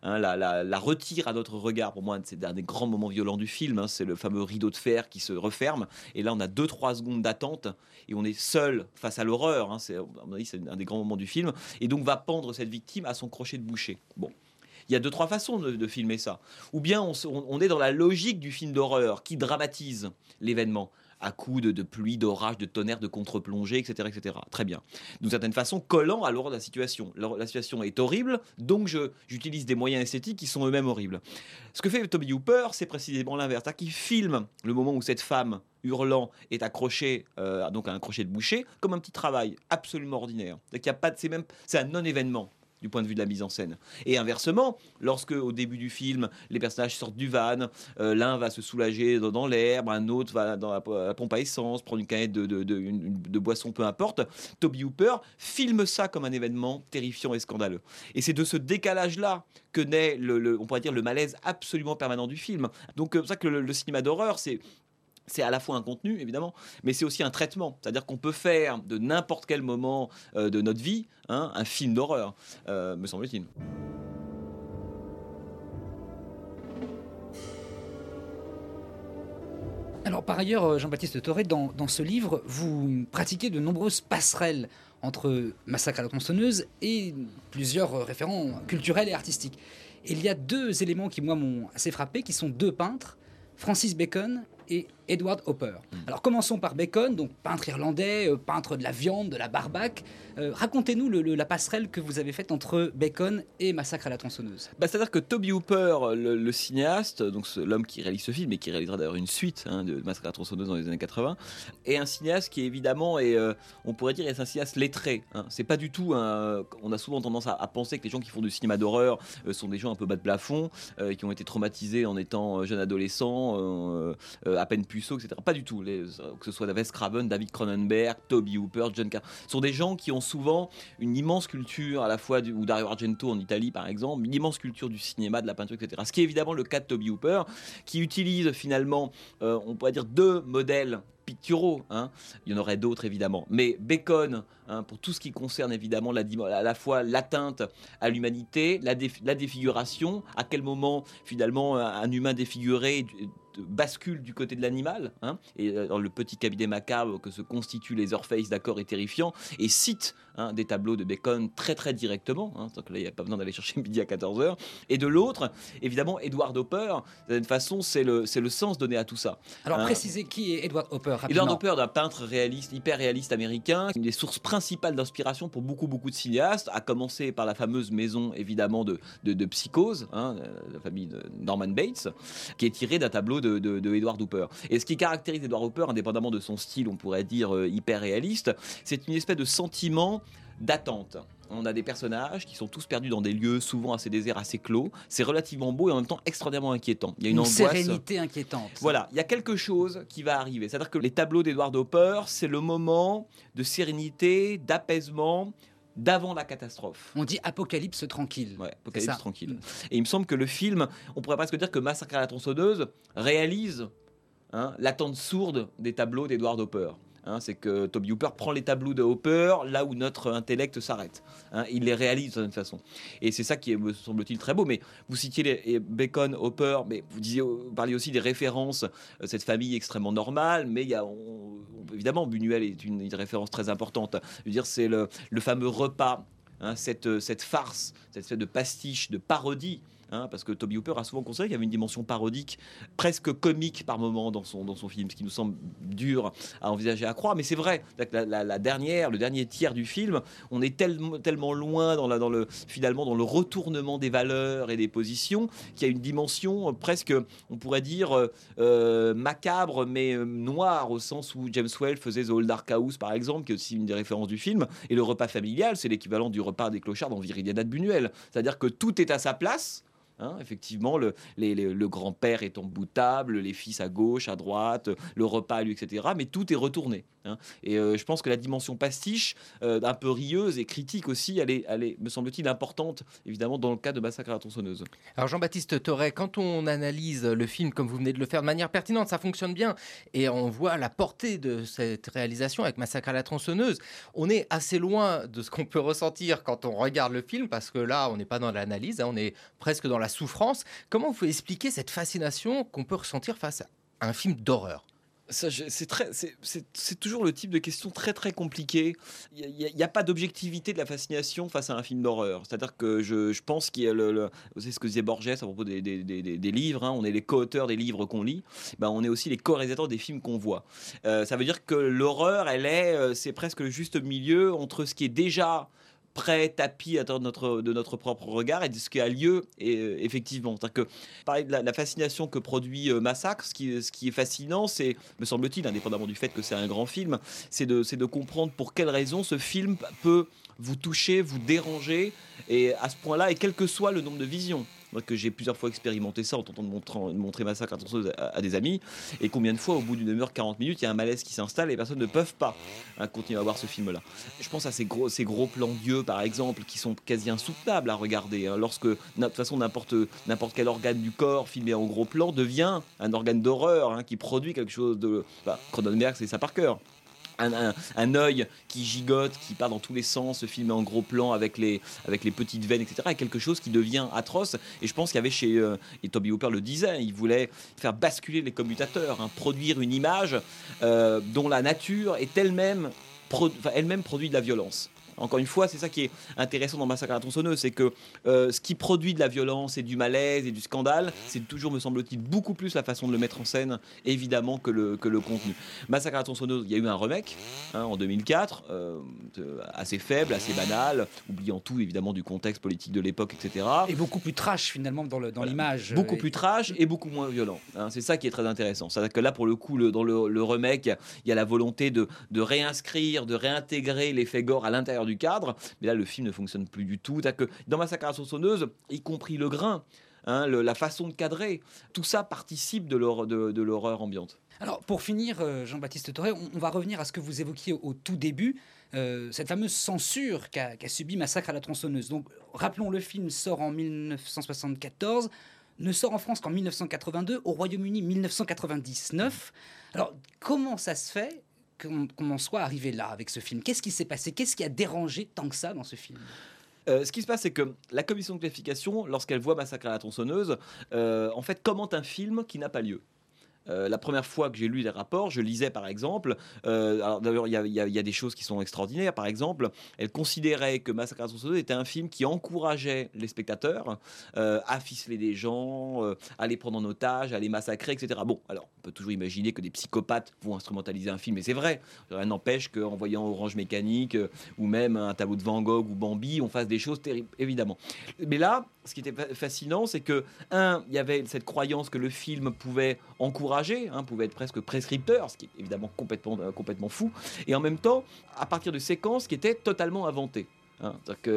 S8: la retire à notre regard, pour moi, c'est un des grands moments violents du film, c'est le fameux rideau de fer qui se referme, et là on a 2-3 secondes d'attente, et on est seul face à l'horreur, c'est un des grands moments du film, et donc va pendre cette victime à son crochet de boucher. Bon. Il y a 2-3 façons de filmer ça. Ou bien on est dans la logique du film d'horreur qui dramatise l'événement à coups de pluie, d'orage, de tonnerre, de contre-plongée, etc., etc. Très bien. D'une certaine façon, collant à l'horreur de la situation. La situation est horrible, donc j'utilise des moyens esthétiques qui sont eux-mêmes horribles. Ce que fait Tobe Hooper, c'est précisément l'inverse. C'est-à-dire qu'il filme le moment où cette femme hurlant est accrochée donc à un crochet de boucher comme un petit travail absolument ordinaire. C'est un non-événement du point de vue de la mise en scène. Et inversement, lorsque au début du film, les personnages sortent du van, l'un va se soulager dans l'herbe, un autre va dans la pompe à essence, prendre une canette de boisson, peu importe, Tobe Hooper filme ça comme un événement terrifiant et scandaleux. Et c'est de ce décalage-là que naît, on pourrait dire, le malaise absolument permanent du film. Donc c'est pour ça que le cinéma d'horreur, c'est à la fois un contenu, évidemment, mais c'est aussi un traitement. C'est-à-dire qu'on peut faire de n'importe quel moment de notre vie un film d'horreur, me semble-t-il.
S2: Alors par ailleurs, Jean-Baptiste Thoret, dans ce livre, vous pratiquez de nombreuses passerelles entre Massacre à la tronçonneuse et plusieurs référents culturels et artistiques. Et il y a 2 éléments qui, moi, m'ont assez frappé, qui sont 2 peintres, Francis Bacon et Edward Hopper. Alors commençons par Bacon, donc peintre irlandais, peintre de la viande, de la barbaque. Racontez-nous la passerelle que vous avez faite entre Bacon et Massacre à la tronçonneuse.
S8: C'est-à-dire que Tobe Hooper, le cinéaste, donc l'homme qui réalise ce film et qui réalisera d'ailleurs une suite de Massacre à la tronçonneuse dans les années 80, est un cinéaste qui évidemment est, on pourrait dire, est un cinéaste lettré. C'est pas du tout on a souvent tendance à penser que les gens qui font du cinéma d'horreur sont des gens un peu bas de plafond, qui ont été traumatisés en étant jeunes adolescents, à peine puceaux, etc. Pas du tout. Que ce soit Wes Craven, David Cronenberg, Tobe Hooper, John Carpenter, sont des gens qui ont souvent une immense culture, à la fois ou Dario Argento en Italie par exemple, une immense culture du cinéma, de la peinture, etc. Ce qui est évidemment le cas de Tobe Hooper, qui utilise finalement, on pourrait dire, deux modèles picturaux, il y en aurait d'autres évidemment, mais Bacon, pour tout ce qui concerne évidemment à la fois l'atteinte à l'humanité, la défiguration, à quel moment finalement un humain défiguré bascule du côté de l'animal, et dans le petit cabinet macabre que se constituent les Orpheus d'accord et terrifiant, et cite des tableaux de Bacon très très directement, donc là il n'y a pas besoin d'aller chercher midi à 14h, et de l'autre évidemment Edward Hopper. De cette façon c'est le sens donné à tout ça.
S2: Alors précisez qui est Edward Hopper rapidement.
S8: Edward Hopper, un peintre réaliste, hyper réaliste américain, une des sources principales d'inspiration pour beaucoup de cinéastes, à commencer par la fameuse maison évidemment de Psychose, la famille de Norman Bates, qui est tirée d'un tableau de Edward Hopper. Et ce qui caractérise Edward Hopper, indépendamment de son style, on pourrait dire hyper réaliste, c'est une espèce de sentiment d'attente. On a des personnages qui sont tous perdus dans des lieux souvent assez déserts, assez clos. C'est relativement beau et en même temps extraordinairement inquiétant. Il y a une angoisse,
S2: sérénité inquiétante.
S8: Voilà, il y a quelque chose qui va arriver. C'est-à-dire que les tableaux d'Edward Hopper, c'est le moment de sérénité, d'apaisement, d'avant la catastrophe.
S2: On dit apocalypse tranquille.
S8: Ouais, apocalypse tranquille. Et il me semble que le film, on pourrait presque dire que Massacre à la tronçonneuse réalise l'attente sourde des tableaux d'Edward Hopper. C'est que Tobe Hooper prend les tableaux de Hopper là où notre intellect s'arrête. Il les réalise de certaine façon. Et c'est ça qui est, me semble-t-il, très beau. Mais vous citiez Bacon, Hopper, mais vous parliez aussi des références, cette famille extrêmement normale, mais il y a, évidemment, Buñuel est une référence très importante. Je veux dire, c'est le fameux repas, cette farce, cette espèce de pastiche, de parodie. Parce que Tobe Hooper a souvent considéré qu'il y avait une dimension parodique, presque comique par moment dans son film, ce qui nous semble dur à envisager, à croire. Mais c'est vrai, le dernier tiers du film, on est tellement loin finalement dans le retournement des valeurs et des positions, qu'il y a une dimension presque, on pourrait dire, macabre, mais noire, au sens où James Whale faisait The Old Dark House, par exemple, qui est aussi une des références du film. Et le repas familial, c'est l'équivalent du repas des clochards dans Viridiana de Buñuel. C'est-à-dire que tout est à sa place. Effectivement, le grand-père est en bout de table, les fils à gauche, à droite, le repas, lui, etc. Mais tout est retourné. Et je pense que la dimension pastiche, un peu rieuse et critique aussi, elle est, me semble-t-il, importante, évidemment, dans le cas de Massacre à la tronçonneuse.
S7: Alors Jean-Baptiste Thorey, quand on analyse le film comme vous venez de le faire de manière pertinente, ça fonctionne bien, et on voit la portée de cette réalisation avec Massacre à la tronçonneuse. On est assez loin de ce qu'on peut ressentir quand on regarde le film, parce que là, on n'est pas dans l'analyse, on est presque dans la souffrance. Comment vous pouvez expliquer cette fascination qu'on peut ressentir face à un film d'horreur ?
S8: C'est toujours le type de question très très compliquée. Il n'y a pas d'objectivité de la fascination face à un film d'horreur. C'est-à-dire que je pense qu'il y a c'est ce que disait Borges à propos des livres. On est les co-auteurs des livres qu'on lit. On est aussi les co-réalisateurs des films qu'on voit. Ça veut dire que l'horreur, c'est presque le juste milieu entre ce qui est déjà prêt, tapis à de notre propre regard et de ce qui a lieu effectivement. C'est-à-dire que pareil, la fascination que produit Massacre, ce qui est fascinant, c'est, me semble-t-il, indépendamment du fait que c'est un grand film, c'est de comprendre pour quelles raisons ce film peut vous toucher, vous déranger, et à ce point-là, et quel que soit le nombre de visions. Moi, que j'ai plusieurs fois expérimenté ça en tentant de montrer Massacre à des amis, et combien de fois, au bout d'une demi-heure, 40 minutes, il y a un malaise qui s'installe et les personnes ne peuvent pas continuer à voir ce film-là. Je pense à ces gros plans d'yeux, par exemple, qui sont quasi insoutenables à regarder. Lorsque, de toute façon, n'importe quel organe du corps filmé en gros plan devient un organe d'horreur qui produit quelque chose de... Cronenberg, c'est ça par cœur. Un œil qui gigote, qui part dans tous les sens, filmé en gros plan avec les petites veines, etc. est quelque chose qui devient atroce. Et je pense qu'il y avait et Tobe Hooper le disait, il voulait faire basculer les commutateurs, produire une image dont la nature est elle-même produit de la violence. Encore une fois, c'est ça qui est intéressant dans Massacre à la tronçonneuse, c'est que ce qui produit de la violence et du malaise et du scandale, c'est toujours, me semble-t-il, beaucoup plus la façon de le mettre en scène, évidemment, que le contenu. Massacre à la tronçonneuse, il y a eu un remake en 2004, assez faible, assez banal, oubliant tout, évidemment, du contexte politique de l'époque, etc.
S2: Et beaucoup plus trash, finalement, dans l'image.
S8: Beaucoup plus trash et beaucoup moins violent. C'est ça qui est très intéressant. C'est-à-dire que là, pour le coup, dans le remake, il y a la volonté de réinscrire, de réintégrer l'effet gore à l'intérieur du cadre, mais là le film ne fonctionne plus du tout. Que dans Massacre à la tronçonneuse, y compris le grain, la façon de cadrer, tout ça participe de l'horreur ambiante.
S2: Alors, pour finir, Jean-Baptiste Toré, on va revenir à ce que vous évoquiez au tout début, cette fameuse censure qu'a subi Massacre à la tronçonneuse. Donc, rappelons, le film sort en 1974, ne sort en France qu'en 1982, au Royaume-Uni 1999. Alors, comment ça se fait qu'on en soit arrivé là avec ce film? Qu'est-ce qui s'est passé? Qu'est-ce qui a dérangé tant que ça dans ce film?
S8: Ce qui se passe, c'est que la commission de classification, lorsqu'elle voit Massacre à la tronçonneuse, en fait, commente un film qui n'a pas lieu. La première fois que j'ai lu les rapports, je lisais par exemple, alors d'ailleurs il y a des choses qui sont extraordinaires. Par exemple, elle considérait que Massacre à la tronçonneuse était un film qui encourageait les spectateurs à ficeler des gens, à les prendre en otage, à les massacrer, etc. Bon, alors on peut toujours imaginer que des psychopathes vont instrumentaliser un film, et c'est vrai. Rien n'empêche qu'en voyant Orange Mécanique ou même un tableau de Van Gogh ou Bambi, on fasse des choses terribles, évidemment. Mais là, ce qui était fascinant, c'est que, il y avait cette croyance que le film pouvait encourager, pouvait être presque prescripteur, ce qui est évidemment complètement fou, et en même temps, à partir de séquences qui étaient totalement inventées. Moi,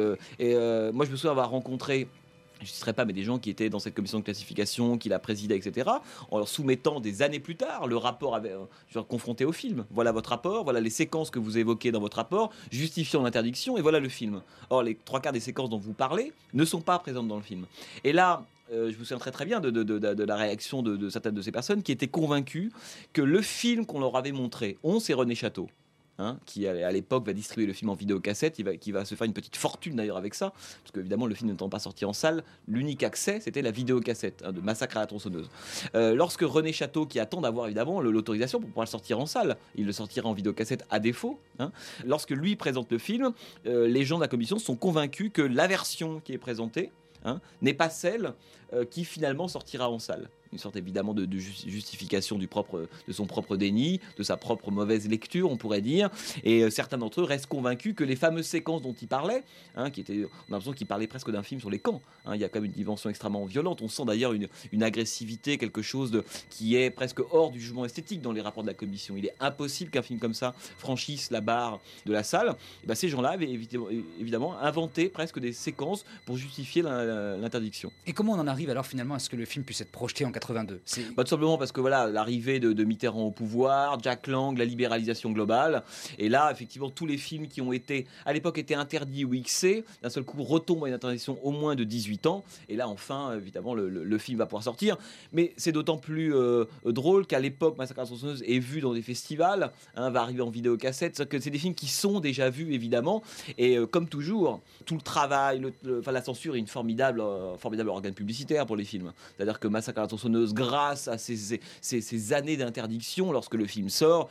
S8: je me souviens avoir rencontré, je ne citerai pas, mais des gens qui étaient dans cette commission de classification, qui la présidaient, etc., en leur soumettant des années plus tard le rapport confronté au film. Voilà votre rapport, voilà les séquences que vous évoquez dans votre rapport, justifiant l'interdiction, et voilà le film. Or, les 3/4 des séquences dont vous parlez ne sont pas présentes dans le film. Et là, je me souviens très bien de la réaction de certaines de ces personnes qui étaient convaincues que le film qu'on leur avait montré, c'est René Château, qui à l'époque va distribuer le film en vidéocassette, qui va se faire une petite fortune d'ailleurs avec ça, parce qu'évidemment le film n'étant pas sorti en salle, l'unique accès c'était la vidéocassette de Massacre à la tronçonneuse. Lorsque René Château, qui attend d'avoir évidemment l'autorisation pour pouvoir le sortir en salle, il le sortira en vidéocassette à défaut, lorsque lui présente le film, les gens de la commission sont convaincus que la version qui est présentée n'est pas celle qui finalement sortira en salle. Une sorte évidemment de justification de son propre déni, de sa propre mauvaise lecture, on pourrait dire. Et certains d'entre eux restent convaincus que les fameuses séquences dont il parlait, on a l'impression qu'il parlait presque d'un film sur les camps. Il y a quand même une dimension extrêmement violente. On sent d'ailleurs une agressivité, quelque chose qui est presque hors du jugement esthétique dans les rapports de la commission. Il est impossible qu'un film comme ça franchisse la barre de la salle. Et ces gens-là avaient évidemment inventé presque des séquences pour justifier l'interdiction.
S2: Et comment on en arrive alors finalement à ce que le film puisse être projeté en 82?
S8: Tout simplement parce que l'arrivée de Mitterrand au pouvoir, Jack Lang, la libéralisation globale, et là effectivement tous les films qui ont été à l'époque étaient interdits ou Xé, d'un seul coup retombent à une interdiction au moins de 18 ans, et là enfin évidemment le film va pouvoir sortir. Mais c'est d'autant plus drôle qu'à l'époque Massacre à la tronçonneuse est vu dans des festivals, va arriver en vidéocassette, que c'est des films qui sont déjà vus évidemment, et comme toujours tout le travail, la censure est une formidable organe publicitaire pour les films. C'est-à-dire que Massacre à la tronçonneuse, grâce à ces années d'interdiction, lorsque le film sort,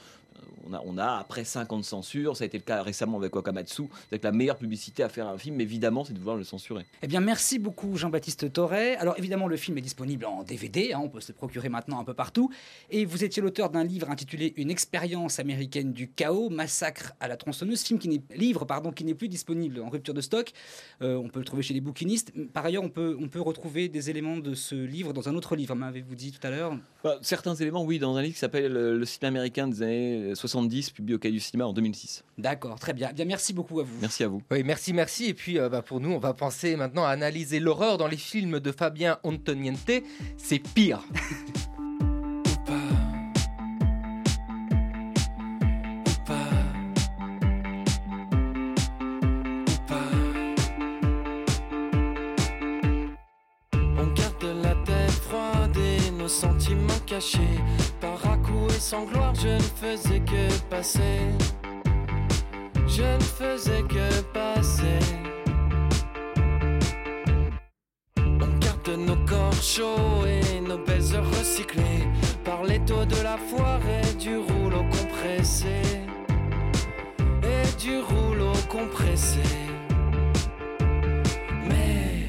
S8: on a après 5 ans de censure, ça a été le cas récemment avec Wakamatsu, c'est que la meilleure publicité à faire un film, évidemment, c'est de vouloir le censurer.
S2: Eh bien, merci beaucoup Jean-Baptiste Toré. Alors évidemment, le film est disponible en DVD, on peut se le procurer maintenant un peu partout. Et vous étiez l'auteur d'un livre intitulé Une expérience américaine du chaos, Massacre à la tronçonneuse, qui n'est plus disponible en rupture de stock. On peut le trouver chez les bouquinistes. Par ailleurs, on peut retrouver des éléments de ce livre dans un autre livre, m'avez-vous dit tout à l'heure.
S8: Certains éléments, oui, dans un livre qui s'appelle Le cinéma américain des années 70, publié au Cahier du cinéma en 2006.
S2: D'accord, très bien. Bien, merci beaucoup à vous.
S8: Merci à vous.
S7: Oui, merci. Et puis, pour nous, on va penser maintenant à analyser l'horreur dans les films de Fabien Antoniente. C'est pire.
S6: On garde la tête froide et nos sentiments cachés. Par à-coups et sans gloire, je ne faisais que passer. Je ne faisais que passer. On garde nos corps chauds et nos belles heures recyclées par les taux de la foire et du rouleau compressé. Et du rouleau compressé. Mais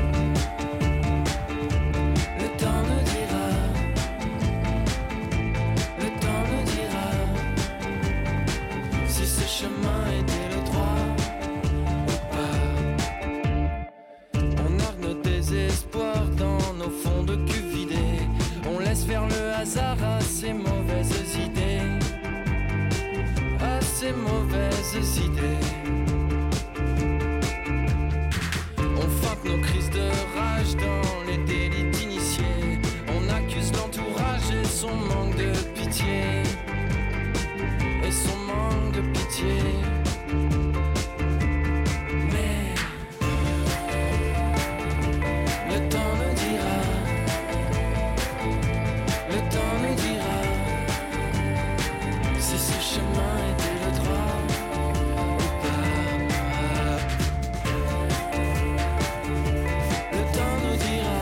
S6: le temps nous dira. Le temps nous dira si ce chemin était le droit ou pas. On argue nos désespoirs dans nos fonds de cul vidés. On laisse faire le hasard à ses mauvaises idées. À ses mauvaises idées. On frappe nos crises de rage dans les délits si ce chemin était le droit ou pas. Le temps nous dira,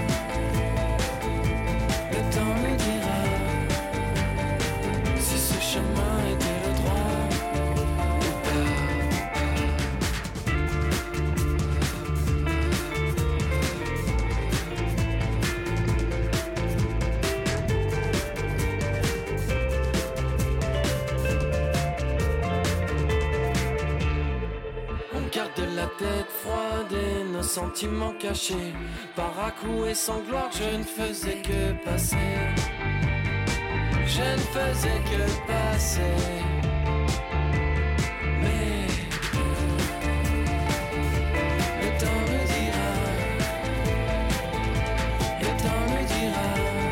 S6: le temps nous dira si ce chemin était le droit ou pas. On garde la tête froide et nos sentiments cachés. Par à-coups et sans gloire, je ne faisais que passer. Je ne faisais que passer. Mais le temps me dira, le temps me dira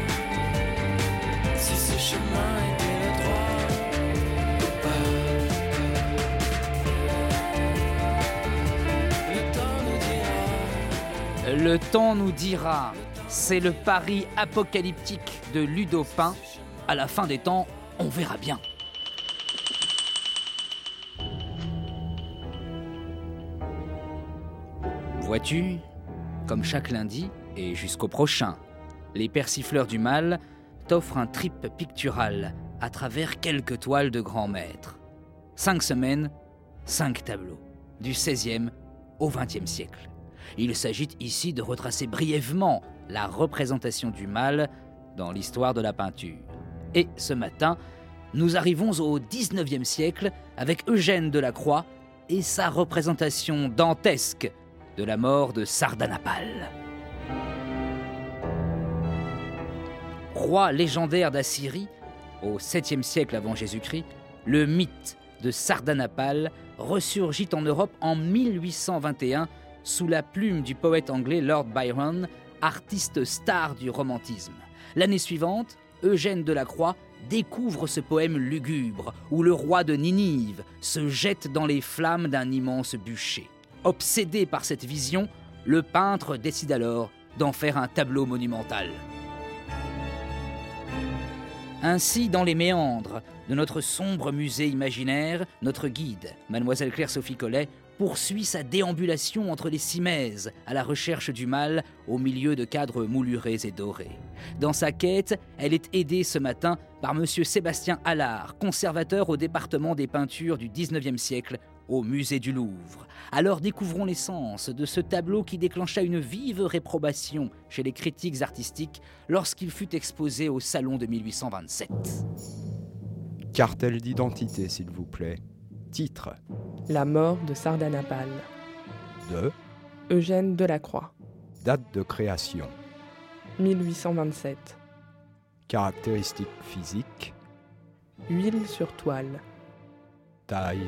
S6: si ce chemin était le droit ou pas. Le temps nous dira.
S2: Le temps nous dira, c'est le pari apocalyptique de Ludo Pain. À la fin des temps, on verra bien. Vois-tu, comme chaque lundi et jusqu'au prochain, les Persifleurs du Mal t'offrent un trip pictural à travers quelques toiles de grands maîtres. 5 semaines, 5 tableaux, du XVIe au XXe siècle. Il s'agit ici de retracer brièvement la représentation du mal dans l'histoire de la peinture. Et ce matin, nous arrivons au XIXe siècle avec Eugène Delacroix et sa représentation dantesque de la mort de Sardanapale. Roi légendaire d'Assyrie, au 7e siècle avant Jésus-Christ, le mythe de Sardanapale ressurgit en Europe en 1821 sous la plume du poète anglais Lord Byron, artiste star du romantisme. L'année suivante, Eugène Delacroix découvre ce poème lugubre où le roi de Ninive se jette dans les flammes d'un immense bûcher. Obsédé par cette vision, le peintre décide alors d'en faire un tableau monumental. Ainsi, dans les méandres de notre sombre musée imaginaire, notre guide, Mademoiselle Claire-Sophie Collet, poursuit sa déambulation entre les cimaises à la recherche du mal au milieu de cadres moulurés et dorés. Dans sa quête, elle est aidée ce matin par M. Sébastien Allard, conservateur au département des peintures du XIXe siècle au musée du Louvre. Alors découvrons l'essence de ce tableau qui déclencha une vive réprobation chez les critiques artistiques lorsqu'il fut exposé au Salon de 1827.
S9: Cartel d'identité, s'il vous plaît. Titre.
S10: La mort de Sardanapale.
S9: De.
S10: Eugène Delacroix.
S9: Date de création.
S10: 1827.
S9: Caractéristiques physiques.
S10: Huile sur toile.
S9: Taille.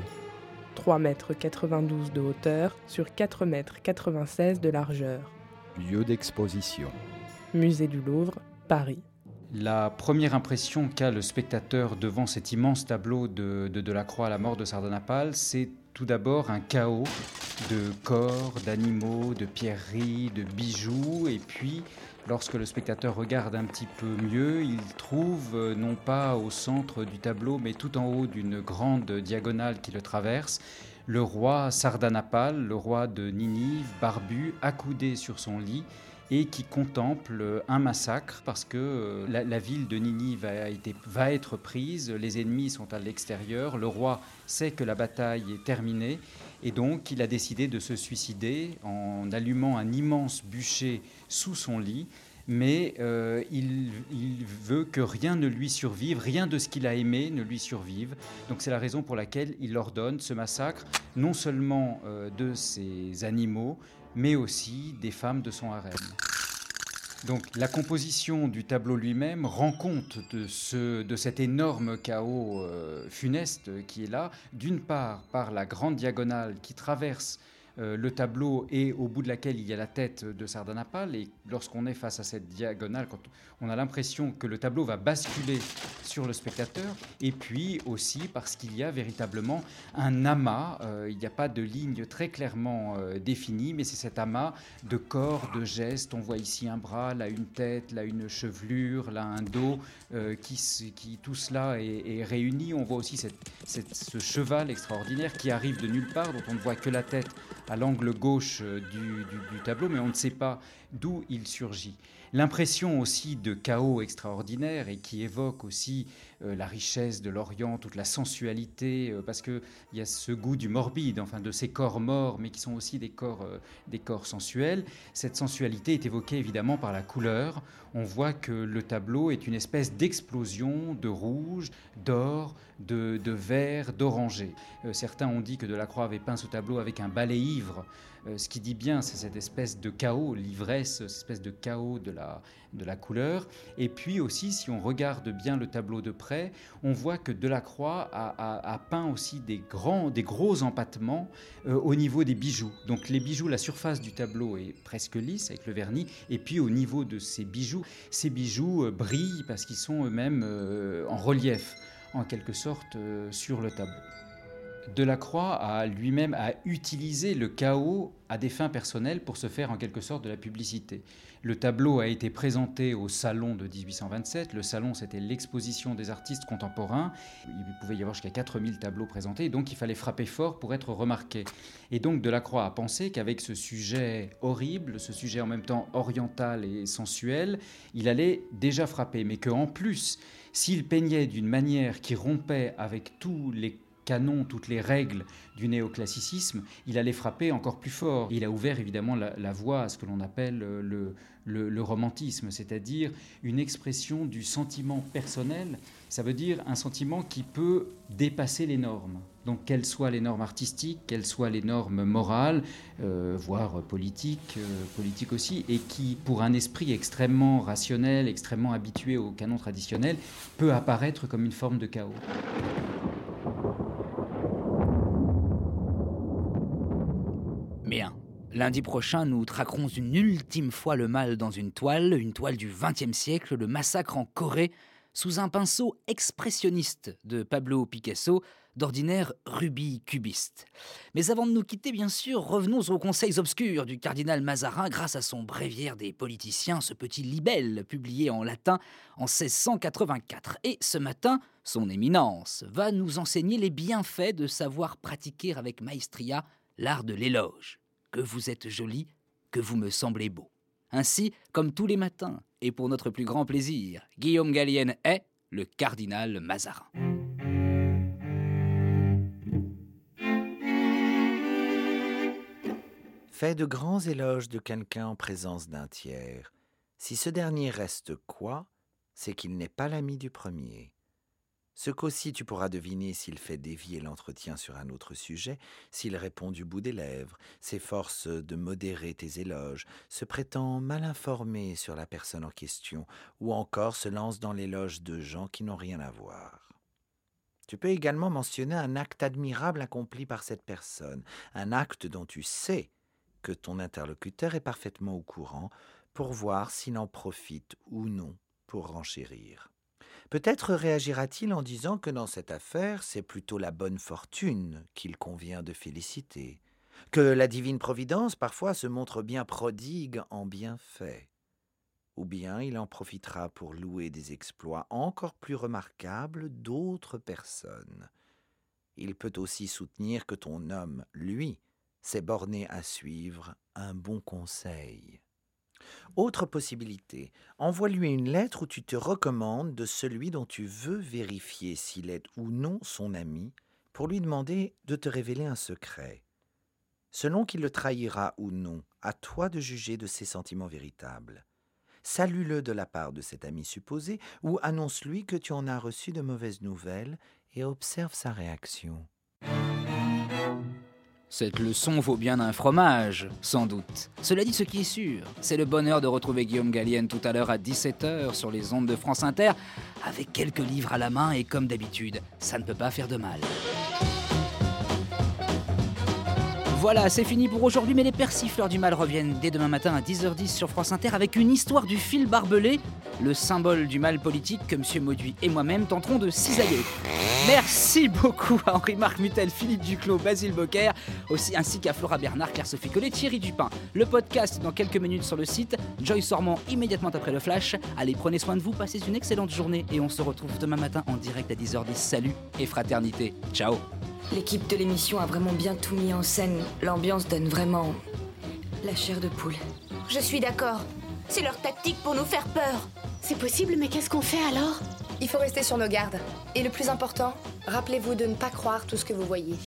S10: 3,92 m de hauteur sur 4,96 m de largeur.
S9: Lieu d'exposition.
S10: Musée du Louvre, Paris.
S11: La première impression qu'a le spectateur devant cet immense tableau de Delacroix à la mort de Sardanapale, c'est tout d'abord un chaos de corps, d'animaux, de pierreries, de bijoux. Et puis, lorsque le spectateur regarde un petit peu mieux, il trouve, non pas au centre du tableau, mais tout en haut d'une grande diagonale qui le traverse, le roi Sardanapale, le roi de Ninive, barbu, accoudé sur son lit, et qui contemple un massacre parce que la ville de Ninive va être prise, les ennemis sont à l'extérieur, le roi sait que la bataille est terminée et donc il a décidé de se suicider en allumant un immense bûcher sous son lit, mais il veut que rien ne lui survive, rien de ce qu'il a aimé ne lui survive. Donc c'est la raison pour laquelle il ordonne ce massacre, non seulement de ses animaux, mais aussi des femmes de son harem. Donc la composition du tableau lui-même rend compte de cet énorme chaos funeste qui est là, d'une part par la grande diagonale qui traverse le tableau et au bout de laquelle il y a la tête de Sardanapale. Et lorsqu'on est face à cette diagonale, quand on a l'impression que le tableau va basculer sur le spectateur, et puis aussi parce qu'il y a véritablement un amas, il n'y a pas de ligne très clairement définie, mais c'est cet amas de corps, de gestes. On voit ici un bras, là une tête, là une chevelure, là un dos, qui tout cela est réuni. On voit aussi ce cheval extraordinaire qui arrive de nulle part, dont on ne voit que la tête à l'angle gauche du tableau, mais on ne sait pas d'où il surgit. L'impression aussi de chaos extraordinaire et qui évoque aussi la richesse de l'Orient, toute la sensualité, parce qu'il y a ce goût du morbide, enfin de ces corps morts, mais qui sont aussi des corps sensuels. Cette sensualité est évoquée évidemment par la couleur. On voit que le tableau est une espèce d'explosion de rouge, d'or, de vert, d'orangé. Certains ont dit que Delacroix avait peint ce tableau avec un balai ivre. Ce qui dit bien, c'est cette espèce de chaos, l'ivresse, cette espèce de chaos de la couleur. Et puis aussi, si on regarde bien le tableau de près, on voit que Delacroix a peint aussi des gros empattements au niveau des bijoux. Donc les bijoux, la surface du tableau est presque lisse avec le vernis. Et puis au niveau de ces bijoux brillent parce qu'ils sont eux-mêmes en relief, en quelque sorte, sur le tableau. Delacroix a lui-même utilisé le chaos à des fins personnelles pour se faire en quelque sorte de la publicité. Le tableau a été présenté au Salon de 1827. Le Salon, c'était l'exposition des artistes contemporains. Il pouvait y avoir jusqu'à 4000 tableaux présentés, donc il fallait frapper fort pour être remarqué. Et donc Delacroix a pensé qu'avec ce sujet horrible, ce sujet en même temps oriental et sensuel, il allait déjà frapper, mais qu'en plus, s'il peignait d'une manière qui rompait avec tous les canons, toutes les règles du néoclassicisme, il allait frapper encore plus fort. Il a ouvert évidemment la voie à ce que l'on appelle le romantisme, c'est-à-dire une expression du sentiment personnel. Ça veut dire un sentiment qui peut dépasser les normes. Donc quelles soient les normes artistiques, quelles soient les normes morales, voire politiques aussi, et qui, pour un esprit extrêmement rationnel, extrêmement habitué au canon traditionnel, peut apparaître comme une forme de chaos.
S2: Bien. Lundi prochain, nous traquerons une ultime fois le mal dans une toile du XXe siècle, le massacre en Corée, sous un pinceau expressionniste de Pablo Picasso, d'ordinaire rubis cubiste. Mais avant de nous quitter, bien sûr, revenons aux conseils obscurs du cardinal Mazarin grâce à son bréviaire des politiciens, ce petit libelle publié en latin en 1684. Et ce matin, son éminence va nous enseigner les bienfaits de savoir pratiquer avec maestria l'art de l'éloge. Que vous êtes joli, que vous me semblez beau. Ainsi, comme tous les matins, et pour notre plus grand plaisir, Guillaume Gallienne est le cardinal Mazarin.
S12: Fais de grands éloges de quelqu'un en présence d'un tiers. Si ce dernier reste quoi, c'est qu'il n'est pas l'ami du premier. Ce qu'aussi tu pourras deviner s'il fait dévier l'entretien sur un autre sujet, s'il répond du bout des lèvres, s'efforce de modérer tes éloges, se prétend mal informé sur la personne en question, ou encore se lance dans l'éloge de gens qui n'ont rien à voir. Tu peux également mentionner un acte admirable accompli par cette personne, un acte dont tu sais que ton interlocuteur est parfaitement au courant pour voir s'il en profite ou non pour renchérir. Peut-être réagira-t-il en disant que dans cette affaire, c'est plutôt la bonne fortune qu'il convient de féliciter, que la divine providence parfois se montre bien prodigue en bienfaits. Ou bien il en profitera pour louer des exploits encore plus remarquables d'autres personnes. Il peut aussi soutenir que ton homme, lui, s'est borné à suivre un bon conseil. Autre possibilité, envoie-lui une lettre où tu te recommandes de celui dont tu veux vérifier s'il est ou non son ami, pour lui demander de te révéler un secret. Selon qu'il le trahira ou non, à toi de juger de ses sentiments véritables. Salue-le de la part de cet ami supposé ou annonce-lui que tu en as reçu de mauvaises nouvelles et observe sa réaction.
S2: Cette leçon vaut bien un fromage, sans doute. Cela dit, ce qui est sûr, c'est le bonheur de retrouver Guillaume Gallienne tout à l'heure à 17h sur les ondes de France Inter, avec quelques livres à la main et comme d'habitude, ça ne peut pas faire de mal. Voilà, c'est fini pour aujourd'hui, mais les persifleurs du mal reviennent dès demain matin à 10h10 sur France Inter avec une histoire du fil barbelé, le symbole du mal politique que M. Mauduit et moi-même tenterons de cisailler. Merci beaucoup à Henri-Marc Mutel, Philippe Duclos, Basile Bocquer, ainsi qu'à Flora Bernard, Claire-Sophie Collet, Thierry Dupin. Le podcast dans quelques minutes sur le site, Joyce Sormand immédiatement après le flash. Allez, prenez soin de vous, passez une excellente journée et on se retrouve demain matin en direct à 10h10. Salut et fraternité. Ciao.
S13: L'équipe de l'émission a vraiment bien tout mis en scène. L'ambiance donne vraiment la chair de poule.
S14: Je suis d'accord. C'est leur tactique pour nous faire peur. C'est possible, mais qu'est-ce qu'on fait alors ?
S15: Il faut rester sur nos gardes. Et le plus important, rappelez-vous de ne pas croire tout ce que vous voyez.